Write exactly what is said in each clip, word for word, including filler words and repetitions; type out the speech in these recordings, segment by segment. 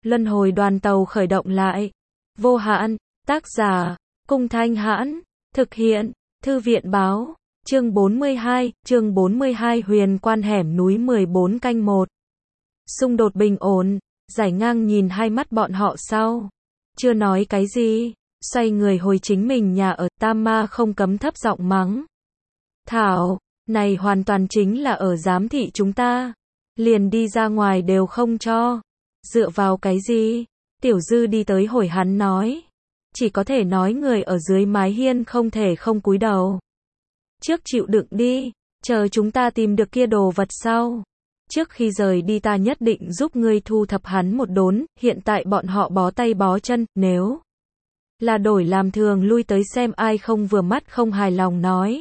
Luân hồi đoàn tàu khởi động lại. Vô hạn, tác giả, Cung Thanh Hãn, thực hiện, Thư viện báo, chương bốn mươi hai, chương bốn mươi hai Huyền Quan hẻm núi mười bốn canh một. Xung đột bình ổn, Giải Ngang nhìn hai mắt bọn họ sau. Chưa nói cái gì, xoay người hồi chính mình nhà ở, Tam Ma không cấm thấp giọng mắng. Thảo, này hoàn toàn chính là ở giám thị chúng ta. Liền đi ra ngoài đều không cho. Dựa vào cái gì? Tiểu Dư đi tới hồi hắn nói. Chỉ có thể nói người ở dưới mái hiên không thể không cúi đầu. Trước chịu đựng đi, chờ chúng ta tìm được kia đồ vật sau. Trước khi rời đi ta nhất định giúp ngươi thu thập hắn một đốn, hiện tại bọn họ bó tay bó chân, nếu là đổi làm thường lui tới xem ai không vừa mắt không hài lòng nói.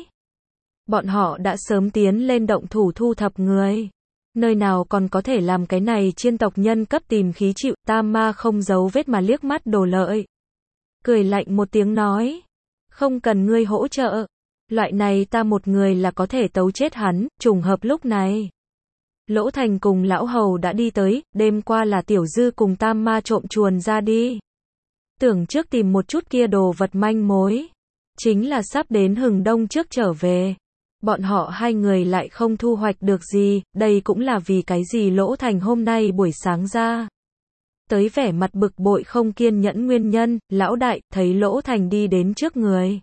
Bọn họ đã sớm tiến lên động thủ thu thập người. Nơi nào còn có thể làm cái này chiên tộc nhân cấp tìm khí chịu, Tam Ma không giấu vết mà liếc mắt Đồ Lợi. Cười lạnh một tiếng nói. Không cần ngươi hỗ trợ. Loại này ta một người là có thể tấu chết hắn, trùng hợp lúc này. Lỗ Thành cùng Lão Hầu đã đi tới, đêm qua là Tiểu Dư cùng Tam Ma trộm chuồn ra đi. Tưởng trước tìm một chút kia đồ vật manh mối. Chính là sắp đến hừng đông trước trở về. Bọn họ hai người lại không thu hoạch được gì, đây cũng là vì cái gì Lỗ Thành hôm nay buổi sáng ra. Tới vẻ mặt bực bội không kiên nhẫn nguyên nhân, Lão Đại, thấy Lỗ Thành đi đến trước người.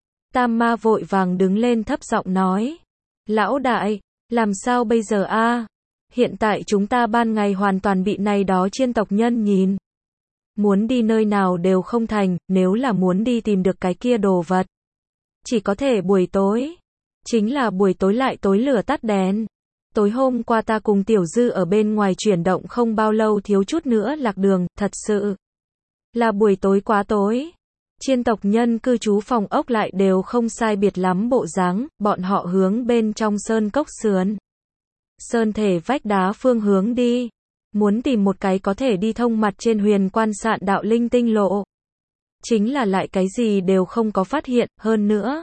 Tam Ma vội vàng đứng lên thấp giọng nói. Lão Đại, làm sao bây giờ a? Hiện tại chúng ta ban ngày hoàn toàn bị này đó chiên tộc nhân nhìn. Muốn đi nơi nào đều không thành, nếu là muốn đi tìm được cái kia đồ vật. Chỉ có thể buổi tối. Chính là buổi tối lại tối lửa tắt đèn. Tối hôm qua ta cùng Tiểu Dư ở bên ngoài chuyển động không bao lâu thiếu chút nữa lạc đường, thật sự là buổi tối quá tối. Chiên tộc nhân cư trú phòng ốc lại đều không sai biệt lắm bộ dáng, bọn họ hướng bên trong sơn cốc sườn. Sơn thể vách đá phương hướng đi. Muốn tìm một cái có thể đi thông mặt trên huyền quan sạn đạo linh tinh lộ. Chính là lại cái gì đều không có phát hiện, hơn nữa.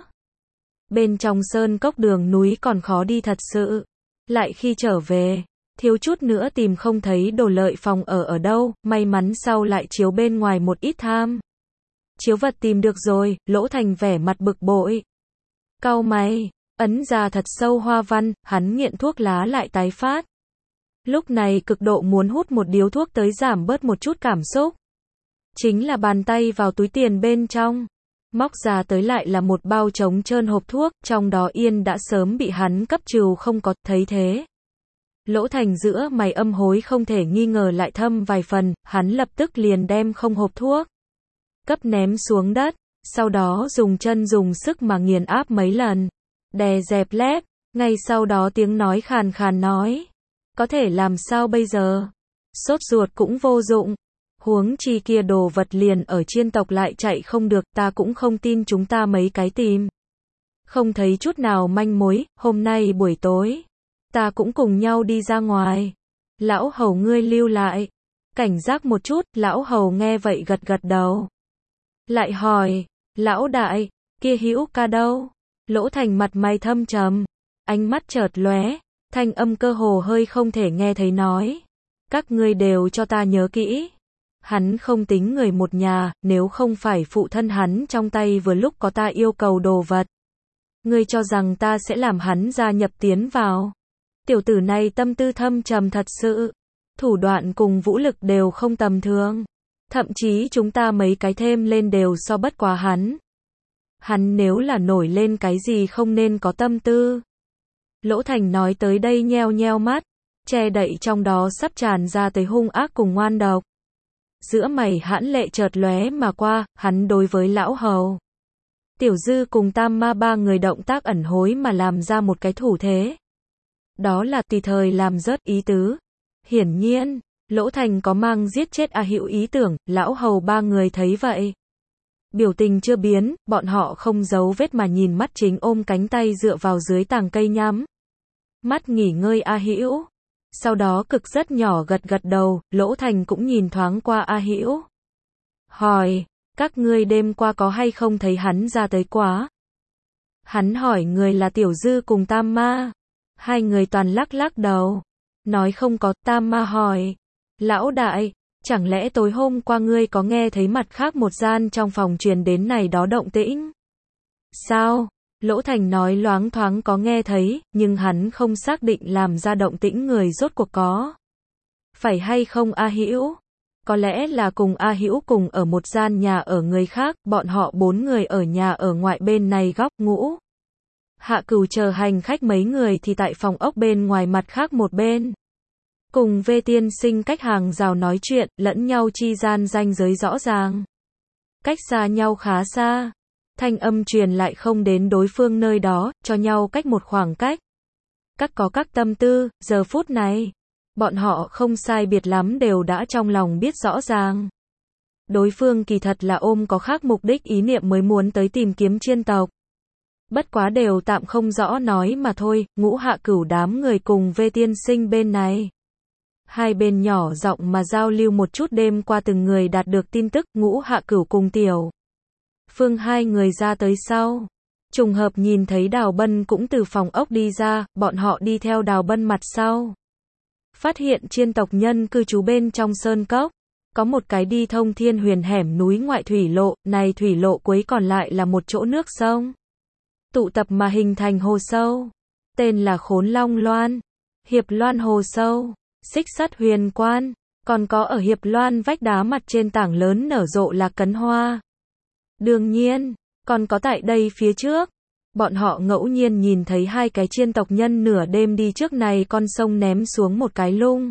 Bên trong sơn cốc đường núi còn khó đi thật sự. Lại khi trở về, thiếu chút nữa tìm không thấy Đồ Lợi phòng ở ở đâu, may mắn sau lại chiếu bên ngoài một ít tham. Chiếu vật tìm được rồi, Lỗ Thành vẻ mặt bực bội. Cau mày, ấn ra thật sâu hoa văn, hắn nghiện thuốc lá lại tái phát. Lúc này cực độ muốn hút một điếu thuốc tới giảm bớt một chút cảm xúc. Chính là bàn tay vào túi tiền bên trong. Móc ra tới lại là một bao trống trơn hộp thuốc, trong đó yên đã sớm bị hắn cấp trừ không có, thấy thế. Lỗ Thành giữa mày âm hối không thể nghi ngờ lại thâm vài phần, hắn lập tức liền đem không hộp thuốc. Cấp ném xuống đất, sau đó dùng chân dùng sức mà nghiền áp mấy lần. Đè dẹp lép, ngay sau đó tiếng nói khàn khàn nói. Có thể làm sao bây giờ? Sốt ruột cũng vô dụng. Huống chi kia đồ vật liền ở chiên tộc lại chạy không được, ta cũng không tin chúng ta mấy cái tìm. Không thấy chút nào manh mối, hôm nay buổi tối. Ta cũng cùng nhau đi ra ngoài. Lão Hầu ngươi lưu lại. Cảnh giác một chút, Lão Hầu nghe vậy gật gật đầu. Lại hỏi, Lão Đại, kia Hữu Ca đâu? Lỗ Thành mặt mày thâm trầm. Ánh mắt chợt lóe, thanh âm cơ hồ hơi không thể nghe thấy nói. Các ngươi đều cho ta nhớ kỹ. Hắn không tính người một nhà, nếu không phải phụ thân hắn trong tay vừa lúc có ta yêu cầu đồ vật. Ngươi cho rằng ta sẽ làm hắn gia nhập tiến vào. Tiểu tử này tâm tư thâm trầm thật sự. Thủ đoạn cùng vũ lực đều không tầm thường. Thậm chí chúng ta mấy cái thêm lên đều so bất quá hắn. Hắn nếu là nổi lên cái gì không nên có tâm tư. Lỗ Thành nói tới đây nheo nheo mắt. Che đậy trong đó sắp tràn ra tới hung ác cùng ngoan độc. Giữa mày hãn lệ chợt lóe mà qua, hắn đối với Lão Hầu. Tiểu Dư cùng Tam Ma ba người động tác ẩn hối mà làm ra một cái thủ thế. Đó là tùy thời làm rớt ý tứ. Hiển nhiên, Lỗ Thành có mang giết chết A Hữu ý tưởng, Lão Hầu ba người thấy vậy. Biểu tình chưa biến, bọn họ không giấu vết mà nhìn mắt chính ôm cánh tay dựa vào dưới tàng cây nhắm. Mắt nghỉ ngơi A Hữu. Sau đó cực rất nhỏ gật gật đầu, Lỗ Thành cũng nhìn thoáng qua A Hữu. Hỏi, các ngươi đêm qua có hay không thấy hắn ra tới quá? Hắn hỏi người là Tiểu Dư cùng Tam Ma. Hai người toàn lắc lắc đầu. Nói không có, Tam Ma hỏi. Lão Đại, Chẳng lẽ tối hôm qua ngươi có nghe thấy mặt khác một gian trong phòng truyền đến này đó động tĩnh? Sao? Lỗ Thành nói loáng thoáng có nghe thấy, nhưng hắn không xác định làm ra động tĩnh người rốt cuộc có phải hay không A Hữu. Có lẽ là cùng A Hữu cùng ở một gian nhà ở người khác, bọn họ bốn người ở nhà ở ngoại bên này góc. Ngũ Hạ Cửu chờ hành khách mấy người thì tại phòng ốc bên ngoài mặt khác một bên. Cùng V tiên sinh cách hàng rào nói chuyện, lẫn nhau chi gian ranh giới rõ ràng. Cách xa nhau khá xa. Thanh âm truyền lại không đến đối phương nơi đó, cho nhau cách một khoảng cách. Các có các tâm tư, giờ phút này. Bọn họ không sai biệt lắm đều đã trong lòng biết rõ ràng. Đối phương kỳ thật là ôm có khác mục đích ý niệm mới muốn tới tìm kiếm chiên tộc. Bất quá đều tạm không rõ nói mà thôi. Ngũ Hạ Cửu đám người cùng V tiên sinh bên này. Hai bên nhỏ giọng mà giao lưu một chút đêm qua từng người đạt được tin tức. Ngũ Hạ Cửu cùng Tiểu Phương hai người ra tới sau. Trùng hợp nhìn thấy Đào Bân cũng từ phòng ốc đi ra, bọn họ đi theo Đào Bân mặt sau. Phát hiện chiên tộc nhân cư trú bên trong sơn cốc. Có một cái đi thông thiên huyền hẻm núi ngoại thủy lộ, này thủy lộ cuối còn lại là một chỗ nước sông. Tụ tập mà hình thành hồ sâu. Tên là Khốn Long Loan, Hiệp Loan Hồ Sâu, Xích Sắt Huyền Quan, còn có ở Hiệp Loan vách đá mặt trên tảng lớn nở rộ là cấn hoa. Đương nhiên, còn có tại đây phía trước, bọn họ ngẫu nhiên nhìn thấy hai cái chiên tộc nhân nửa đêm đi trước này con sông ném xuống một cái lung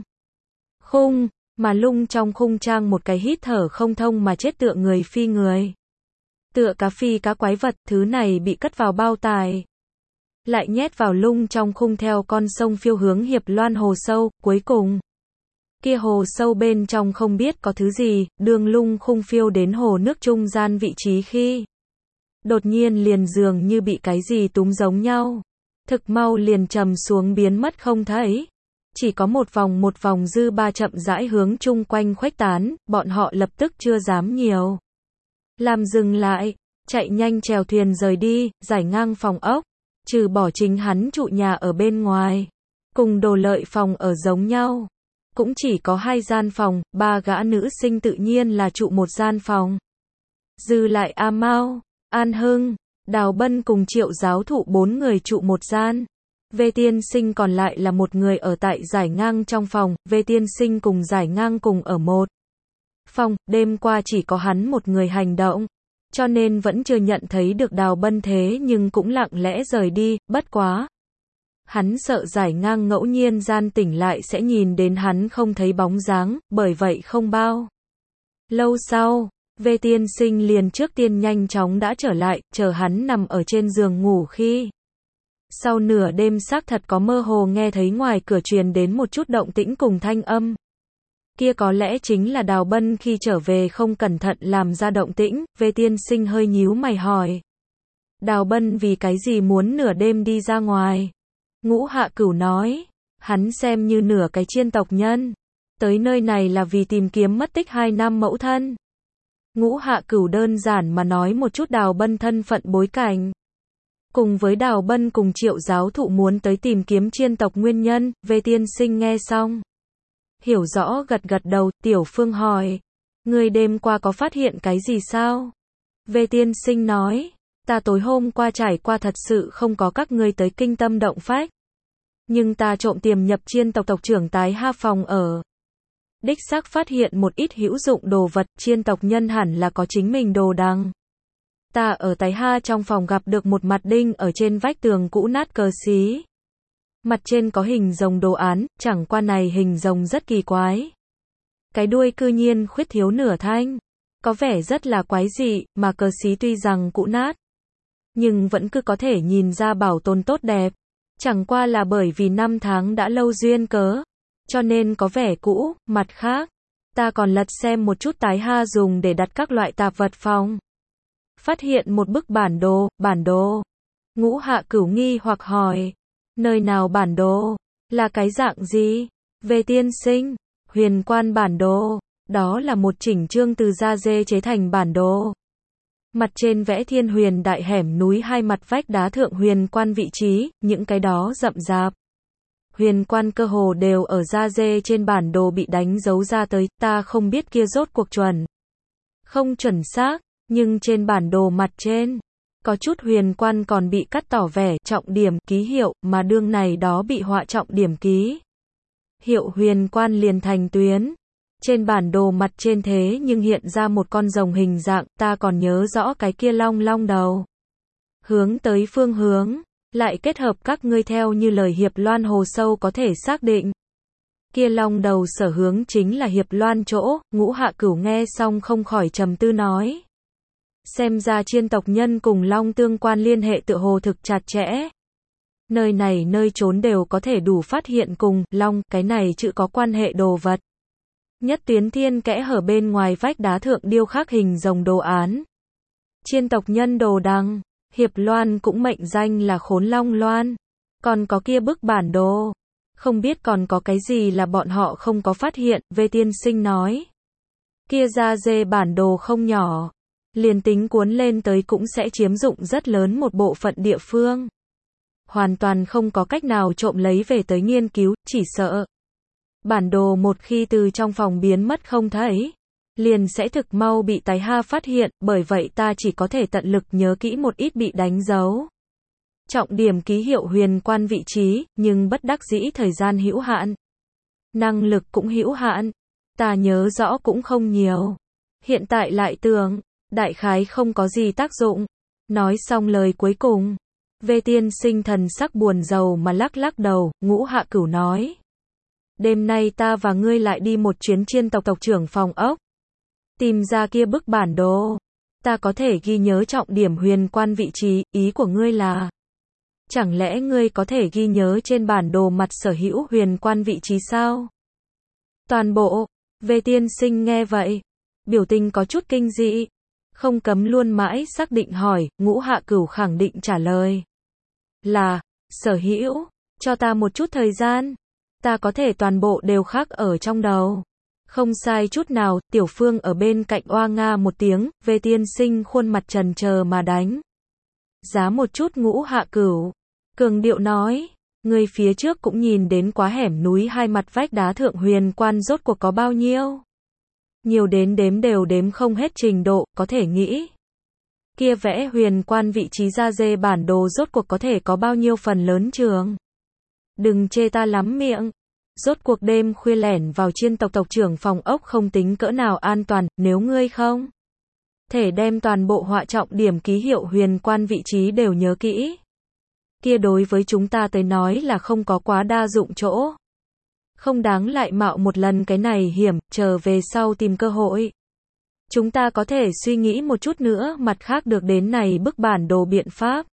khung, mà lung trong khung trang một cái hít thở không thông mà chết tựa người phi người. Tựa cá phi cá quái vật, thứ này bị cất vào bao tải. Lại nhét vào lung trong khung theo con sông phiêu hướng Hiệp Loan Hồ Sâu, cuối cùng. Kia hồ sâu bên trong không biết có thứ gì, đường lung khung phiêu đến hồ nước trung gian vị trí khi. Đột nhiên liền dường như bị cái gì túm giống nhau. Thực mau liền trầm xuống biến mất không thấy. Chỉ có một vòng một vòng dư ba chậm rãi hướng chung quanh khuếch tán, bọn họ lập tức chưa dám nhiều. Làm dừng lại, chạy nhanh chèo thuyền rời đi, giải ngang phòng ốc. Trừ bỏ chính hắn trụ nhà ở bên ngoài. Cùng Đồ Lợi phòng ở giống nhau. Cũng chỉ có hai gian phòng, ba gã nữ sinh tự nhiên là trụ một gian phòng. Dư lại A Mao, An Hưng, Đào Bân cùng Triệu giáo thụ bốn người trụ một gian. V tiên sinh còn lại là một người ở tại giải ngang trong phòng, V tiên sinh cùng giải ngang cùng ở một phòng, đêm qua chỉ có hắn một người hành động. Cho nên vẫn chưa nhận thấy được Đào Bân thế nhưng cũng lặng lẽ rời đi, bất quá. Hắn sợ giải ngang ngẫu nhiên gian tỉnh lại sẽ nhìn đến hắn không thấy bóng dáng, bởi vậy không bao lâu sau, V tiên sinh liền trước tiên nhanh chóng đã trở lại, chờ hắn nằm ở trên giường ngủ khi. Sau nửa đêm xác thật có mơ hồ nghe thấy ngoài cửa truyền đến một chút động tĩnh cùng thanh âm. Kia có lẽ chính là Đào Bân khi trở về không cẩn thận làm ra động tĩnh, V tiên sinh hơi nhíu mày hỏi. Đào Bân vì cái gì muốn nửa đêm đi ra ngoài? Ngũ Hạ Cửu nói, hắn xem như nửa cái chiên tộc nhân. Tới nơi này là vì tìm kiếm mất tích hai năm mẫu thân. Ngũ Hạ Cửu đơn giản mà nói một chút Đào Bân thân phận bối cảnh. Cùng với Đào Bân cùng Triệu giáo thụ muốn tới tìm kiếm chiên tộc nguyên nhân, V tiên sinh nghe xong. Hiểu rõ gật gật đầu, Tiểu Phương hỏi. Người đêm qua có phát hiện cái gì sao? V tiên sinh nói. Ta tối hôm qua trải qua thật sự không có các ngươi tới kinh tâm động phách. Nhưng ta trộm tiềm nhập chiên tộc tộc trưởng Tái Ha phòng ở. Đích xác phát hiện một ít hữu dụng đồ vật, chiên tộc nhân hẳn là có chính mình đồ đằng. Ta ở Tái Ha trong phòng gặp được một mặt đinh ở trên vách tường cũ nát cờ xí. Mặt trên có hình rồng đồ án, chẳng qua này hình rồng rất kỳ quái. Cái đuôi cư nhiên khuyết thiếu nửa thanh. Có vẻ rất là quái dị, mà cờ xí tuy rằng cũ nát. Nhưng vẫn cứ có thể nhìn ra bảo tồn tốt đẹp. Chẳng qua là bởi vì năm tháng đã lâu duyên cớ. Cho nên có vẻ cũ, mặt khác. Ta còn lật xem một chút Tái Ha dùng để đặt các loại tạp vật phòng. Phát hiện một bức bản đồ, bản đồ. Ngũ Hạ Cửu nghi hoặc hỏi. Nơi nào bản đồ? Là cái dạng gì? V tiên sinh, huyền quan bản đồ. Đó là một chỉnh chương từ da dê chế thành bản đồ. Mặt trên vẽ thiên huyền đại hẻm núi hai mặt vách đá thượng huyền quan vị trí, những cái đó rậm rạp. huyền quan cơ hồ đều ở da dê trên bản đồ bị đánh dấu ra tới, ta không biết kia rốt cuộc chuẩn. Không chuẩn xác, nhưng trên bản đồ mặt trên, có chút huyền quan còn bị cắt tỏ vẻ trọng điểm ký hiệu, mà đương này đó bị họa trọng điểm ký hiệu huyền quan liền thành tuyến. Trên bản đồ mặt trên thế nhưng hiện ra một con rồng hình dạng, ta còn nhớ rõ cái kia long long đầu. Hướng tới phương hướng, lại kết hợp các ngươi theo như lời Hiệp Loan hồ sâu có thể xác định. Kia long đầu sở hướng chính là Hiệp Loan chỗ, Ngũ Hạ Cửu nghe xong không khỏi trầm tư nói. Xem ra chiên tộc nhân cùng long tương quan liên hệ tựa hồ thực chặt chẽ. Nơi này nơi trốn đều có thể đủ phát hiện cùng long, cái này chữ có quan hệ đồ vật. Nhất tuyến thiên kẽ hở bên ngoài vách đá thượng điêu khắc hình rồng đồ án. Chiên tộc nhân đồ đằng, Hiệp Loan cũng mệnh danh là Khốn Long Loan. Còn có kia bức bản đồ. Không biết còn có cái gì là bọn họ không có phát hiện, Vê Tiên Sinh nói. Kia da dê bản đồ không nhỏ. Liền tính cuốn lên tới cũng sẽ chiếm dụng rất lớn một bộ phận địa phương. Hoàn toàn không có cách nào trộm lấy về tới nghiên cứu, chỉ sợ. Bản đồ một khi từ trong phòng biến mất không thấy, liền sẽ thực mau bị tái ha phát hiện, bởi vậy ta chỉ có thể tận lực nhớ kỹ một ít bị đánh dấu. Trọng điểm ký hiệu huyền quan vị trí, nhưng bất đắc dĩ thời gian hữu hạn. Năng lực cũng hữu hạn. Ta nhớ rõ cũng không nhiều. Hiện tại lại tưởng, đại khái không có gì tác dụng. Nói xong lời cuối cùng. Vê Tiên Sinh thần sắc buồn rầu mà lắc lắc đầu, Ngũ Hạ Cửu nói. Đêm nay ta và ngươi lại đi một chuyến chiên tộc tộc trưởng phòng ốc. Tìm ra kia bức bản đồ. Ta có thể ghi nhớ trọng điểm huyền quan vị trí, ý của ngươi là. Chẳng lẽ ngươi có thể ghi nhớ trên bản đồ mặt sở hữu huyền quan vị trí sao? Toàn bộ. Vê Tiên Sinh nghe vậy. Biểu tình có chút kinh dị. Không cấm luôn mãi xác định hỏi, Ngũ Hạ Cửu khẳng định trả lời. Là, sở hữu, cho ta một chút thời gian. Ta có thể toàn bộ đều khắc ở trong đầu. Không sai chút nào, Tiểu Phương ở bên cạnh oa nga một tiếng, Vê Tiên Sinh khuôn mặt trần chờ mà đánh. Giá một chút Ngũ Hạ Cửu. Cường điệu nói, người phía trước cũng nhìn đến quá hẻm núi hai mặt vách đá thượng huyền quan rốt cuộc có bao nhiêu. Nhiều đến đếm đều đếm không hết trình độ, có thể nghĩ. Kia vẽ huyền quan vị trí da dê bản đồ rốt cuộc có thể có bao nhiêu phần lớn trường. Đừng chê ta lắm miệng. Rốt cuộc đêm khuya lẻn vào chiên tộc tộc trưởng phòng ốc không tính cỡ nào an toàn, nếu ngươi không thể đem toàn bộ họa trọng điểm ký hiệu huyền quan vị trí đều nhớ kỹ. Kia đối với chúng ta tới nói là không có quá đa dụng chỗ. Không đáng lại mạo một lần cái này hiểm, chờ về sau tìm cơ hội. Chúng ta có thể suy nghĩ một chút nữa mặt khác được đến này bức bản đồ biện pháp.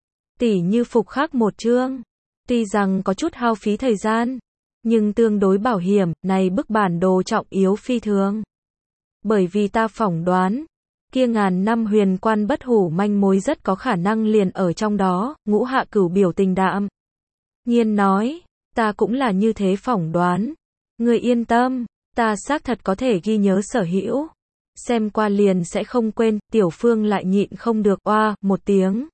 Tỉ như phục khắc một chương. Tuy rằng có chút hao phí thời gian, nhưng tương đối bảo hiểm, này bức bản đồ trọng yếu phi thường. Bởi vì ta phỏng đoán, kia ngàn năm huyền quan bất hủ manh mối rất có khả năng liền ở trong đó, Ngũ Hạ Cửu biểu tình đạm nhiên nói, ta cũng là như thế phỏng đoán. Người yên tâm, ta xác thật có thể ghi nhớ sở hữu. Xem qua liền sẽ không quên, Tiểu Phương lại nhịn không được oa, một tiếng.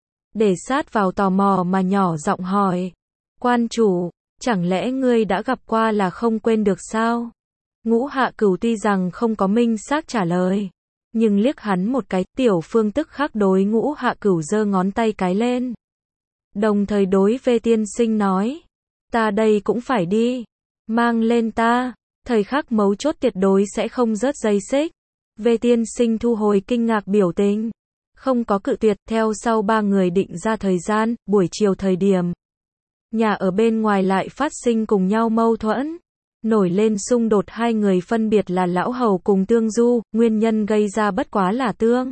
Để sát vào tò mò mà nhỏ giọng hỏi. Quan chủ, chẳng lẽ ngươi đã gặp qua là không quên được sao? Ngũ Hạ Cửu tuy rằng không có minh xác trả lời, nhưng liếc hắn một cái, Tiểu Phương tức khắc đối Ngũ Hạ Cửu giơ ngón tay cái lên. Đồng thời đối Vê Tiên Sinh nói, ta đây cũng phải đi, mang lên ta, thời khắc mấu chốt tuyệt đối sẽ không rớt dây xích. Vê Tiên Sinh thu hồi kinh ngạc biểu tình, không có cự tuyệt, theo sau ba người định ra thời gian, buổi chiều thời điểm. Nhà ở bên ngoài lại phát sinh cùng nhau mâu thuẫn. Nổi lên xung đột hai người phân biệt là Lão Hầu cùng Tương Du, nguyên nhân gây ra bất quá là Tương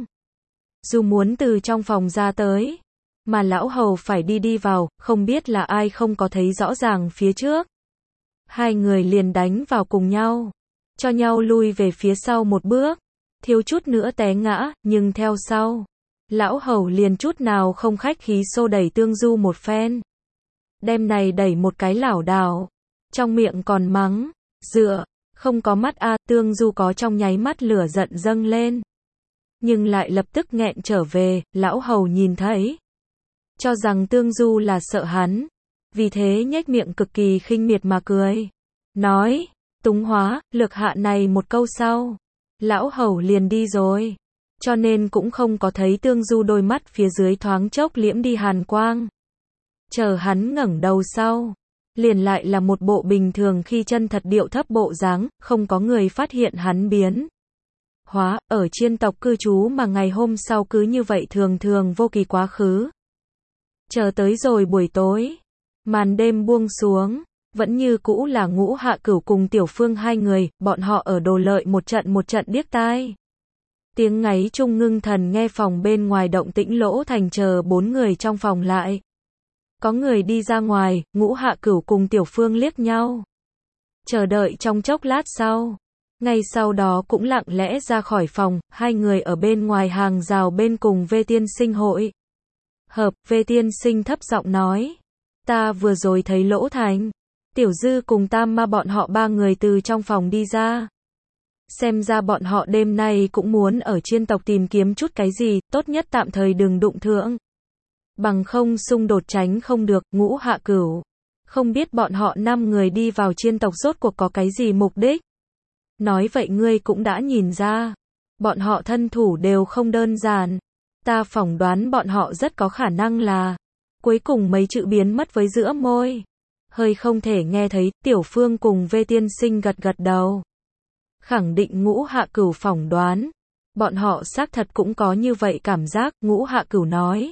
Du muốn từ trong phòng ra tới, mà Lão Hầu phải đi đi vào, không biết là ai không có thấy rõ ràng phía trước. Hai người liền đánh vào cùng nhau, cho nhau lui về phía sau một bước, thiếu chút nữa té ngã, nhưng theo sau, Lão Hầu liền chút nào không khách khí xô đẩy Tương Du một phen. Đem này đẩy một cái lảo đảo, trong miệng còn mắng, dựa, không có mắt a, Tương Du có trong nháy mắt lửa giận dâng lên. Nhưng lại lập tức nghẹn trở về, Lão Hầu nhìn thấy, cho rằng Tương Du là sợ hắn, vì thế nhếch miệng cực kỳ khinh miệt mà cười. Nói, túng hóa, lược hạ này một câu sau. Lão hầu liền đi rồi. Cho nên cũng không có thấy Tương Du đôi mắt phía dưới thoáng chốc liễm đi hàn quang. Chờ hắn ngẩng đầu sau. Liền lại là một bộ bình thường khi chân thật điệu thấp bộ dáng, không có người phát hiện hắn biến. Hóa, ở chiên tộc cư trú mà ngày hôm sau cứ như vậy thường thường vô kỳ quá khứ. Chờ tới rồi buổi tối. Màn đêm buông xuống. Vẫn như cũ là Ngũ Hạ Cửu cùng Tiểu Phương hai người, bọn họ ở Đồ Lợi một trận một trận điếc tai. Tiếng ngáy chung ngưng thần nghe phòng bên ngoài động tĩnh Lỗ Thành chờ bốn người trong phòng lại. Có người đi ra ngoài, Ngũ Hạ Cửu cùng Tiểu Phương liếc nhau. Chờ đợi trong chốc lát sau. Ngay sau đó cũng lặng lẽ ra khỏi phòng, hai người ở bên ngoài hàng rào bên cùng Vê Tiên Sinh hội. Hợp, Vê Tiên Sinh thấp giọng nói. Ta vừa rồi thấy Lỗ Thành. Tiểu Dư cùng Tam Ma bọn họ ba người từ trong phòng đi ra. Xem ra bọn họ đêm nay cũng muốn ở chiên tộc tìm kiếm chút cái gì, tốt nhất tạm thời đừng đụng thượng. Bằng không xung đột tránh không được. Ngũ Hạ Cửu. Không biết bọn họ năm người đi vào chiên tộc rốt cuộc có cái gì mục đích. Nói vậy ngươi cũng đã nhìn ra. Bọn họ thân thủ đều không đơn giản. Ta phỏng đoán bọn họ rất có khả năng là. Cuối cùng mấy chữ biến mất với giữa môi. Hơi không thể nghe thấy, Tiểu Phương cùng Vê Tiên Sinh gật gật đầu. Khẳng định Ngũ Hạ Cửu phỏng đoán. Bọn họ xác thật cũng có như vậy cảm giác, Ngũ Hạ Cửu nói.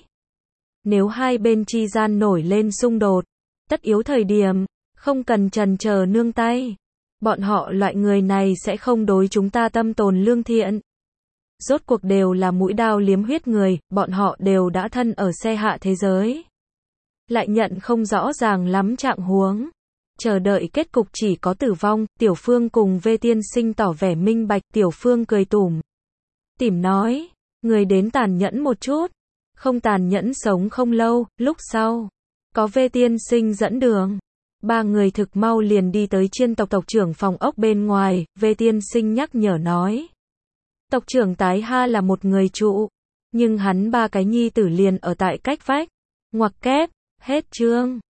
Nếu hai bên chi gian nổi lên xung đột, tất yếu thời điểm, không cần chần chờ nương tay. Bọn họ loại người này sẽ không đối chúng ta tâm tồn lương thiện. Rốt cuộc đều là mũi đao liếm huyết người, bọn họ đều đã thân ở xe hạ thế giới. Lại nhận không rõ ràng lắm trạng huống. Chờ đợi kết cục chỉ có tử vong. Tiểu Phương cùng Vê Tiên Sinh tỏ vẻ minh bạch. Tiểu Phương cười tủm tỉm nói, người đến tàn nhẫn một chút, không tàn nhẫn sống không lâu. Lúc sau, có Vê Tiên Sinh dẫn đường, ba người thực mau liền đi tới chiên tộc tộc trưởng phòng ốc bên ngoài. Vê Tiên Sinh nhắc nhở nói, tộc trưởng Tái Ha là một người trụ, nhưng hắn ba cái nhi tử liền ở tại cách vách. Ngoặc kép, hết chương.